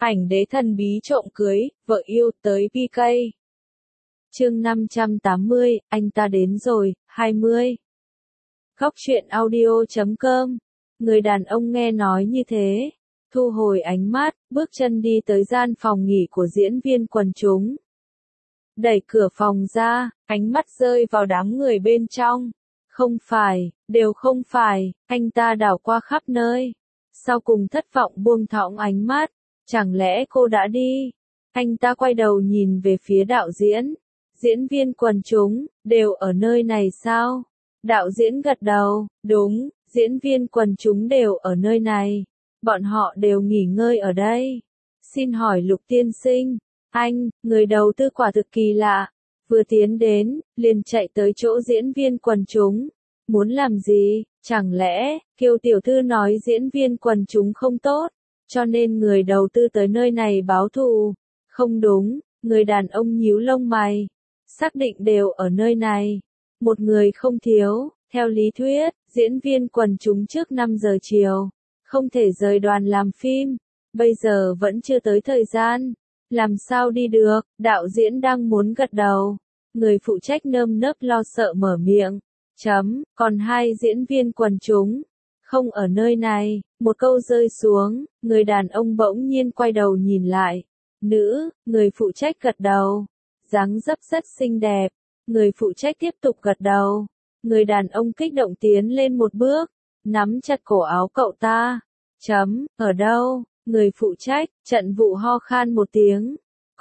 Ảnh đế thần bí trộm cưới, vợ yêu tới PK. Chương 580, anh ta đến rồi, 20. Góc truyện audio.com. Người đàn ông nghe nói như thế, thu hồi ánh mắt, bước chân đi tới gian phòng nghỉ của diễn viên quần chúng. Đẩy cửa phòng ra, ánh mắt rơi vào đám người bên trong. Không phải, đều không phải, anh ta đảo qua khắp nơi. Sau cùng thất vọng buông thõng ánh mắt, chẳng lẽ cô đã đi? Anh ta quay đầu nhìn về phía đạo diễn. Diễn viên quần chúng, đều ở nơi này sao? Đạo diễn gật đầu, đúng, diễn viên quần chúng đều ở nơi này. Bọn họ đều nghỉ ngơi ở đây. Xin hỏi Lục tiên sinh, anh, người đầu tư quả thực kỳ lạ. Vừa tiến đến, liền chạy tới chỗ diễn viên quần chúng. Muốn làm gì? Chẳng lẽ, Kiều tiểu thư nói diễn viên quần chúng không tốt, cho nên người đầu tư tới nơi này báo thù? Không đúng, người đàn ông nhíu lông mày. Xác định đều ở nơi này. Một người không thiếu, theo lý thuyết, diễn viên quần chúng trước 5 giờ chiều, không thể rời đoàn làm phim. Bây giờ vẫn chưa tới thời gian. Làm sao đi được? Đạo diễn đang muốn gật đầu. Người phụ trách nơm nớp lo sợ mở miệng. Còn hai diễn viên quần chúng, không ở nơi này. Một câu rơi xuống, người đàn ông bỗng nhiên quay đầu nhìn lại. Nữ, người phụ trách gật đầu. Dáng dấp rất xinh đẹp. Người phụ trách tiếp tục gật đầu. Người đàn ông kích động tiến lên một bước, nắm chặt cổ áo cậu ta. Ở đâu? Người phụ trách, trận vụ ho khan một tiếng.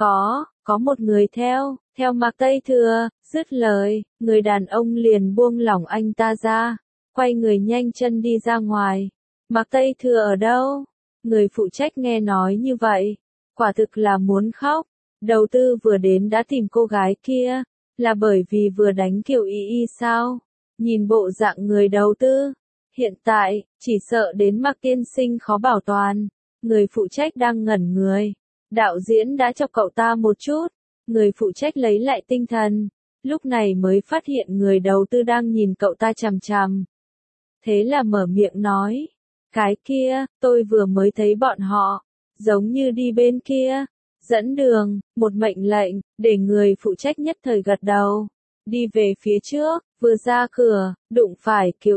Có một người theo Mạc Tây Thừa. Dứt lời, người đàn ông liền buông lỏng anh ta ra, quay người nhanh chân đi ra ngoài. Mạc Tây Thừa ở đâu? Người phụ trách nghe nói như vậy, quả thực là muốn khóc. Đầu tư vừa đến đã tìm cô gái kia, là bởi vì vừa đánh Kiều Y sao? Nhìn bộ dạng người đầu tư, hiện tại, chỉ sợ đến Mạc tiên sinh khó bảo toàn. Người phụ trách đang ngẩn người. Đạo diễn đã chọc cậu ta một chút. Người phụ trách lấy lại tinh thần, lúc này mới phát hiện người đầu tư đang nhìn cậu ta chằm chằm. Thế là mở miệng nói, cái kia, tôi vừa mới thấy bọn họ, giống như đi bên kia, dẫn đường, một mệnh lệnh, để người phụ trách nhất thời gật đầu. Đi về phía trước, vừa ra cửa, đụng phải Kiều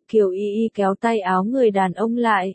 Y kéo tay áo người đàn ông lại.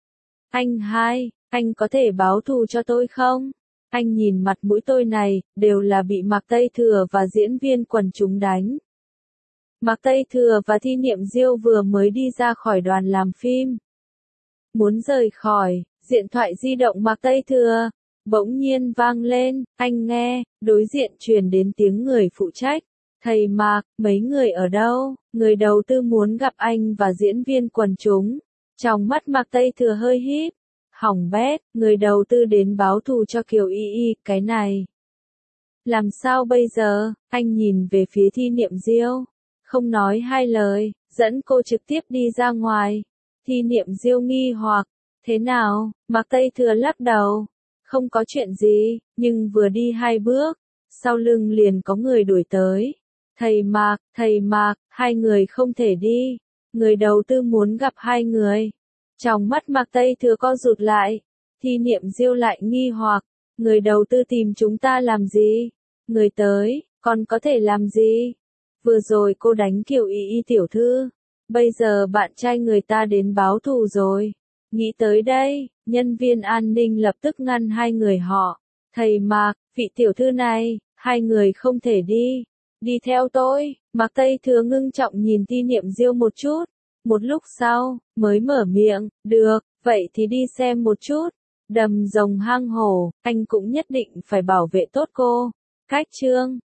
Anh có thể báo thù cho tôi không? Anh nhìn mặt mũi tôi này, đều là bị Mạc Tây Thừa và diễn viên quần chúng đánh. Mạc Tây Thừa và Thi Niệm Diêu vừa mới đi ra khỏi đoàn làm phim. Muốn rời khỏi, điện thoại di động Mạc Tây Thừa bỗng nhiên vang lên, anh nghe, đối diện truyền đến tiếng người phụ trách. Thầy Mạc, mấy người ở đâu? Người đầu tư muốn gặp anh và diễn viên quần chúng. Trong mắt Mạc Tây Thừa hơi híp. Hỏng bét, người đầu tư đến báo thù cho Kiều Y, cái này. Làm sao bây giờ? Anh nhìn về phía Thi Niệm Diêu, không nói hai lời, dẫn cô trực tiếp đi ra ngoài. Thi Niệm Diêu nghi hoặc, thế nào? Mạc Tây Thừa lắc đầu, không có chuyện gì, nhưng vừa đi 2 bước, sau lưng liền có người đuổi tới. Thầy Mạc, 2 người không thể đi. Người đầu tư muốn gặp 2 người. Trong mắt Mạc Tây Thừa co rụt lại. Thi Niệm Diêu lại nghi hoặc, người đầu tư tìm chúng ta làm gì? Người tới, còn có thể làm gì? Vừa rồi cô đánh Kiều Y tiểu thư, bây giờ bạn trai người ta đến báo thù rồi. Nghĩ tới đây, nhân viên an ninh lập tức ngăn 2 người họ. Thầy Mạc, vị tiểu thư này, 2 người không thể đi. Đi theo tôi. Mạc Tây Thừa ngưng trọng nhìn Thi Niệm Diêu một chút. Một lúc sau, mới mở miệng, được, vậy thì đi xem một chút. Đầm rồng hang hổ, anh cũng nhất định phải bảo vệ tốt cô. Cách chương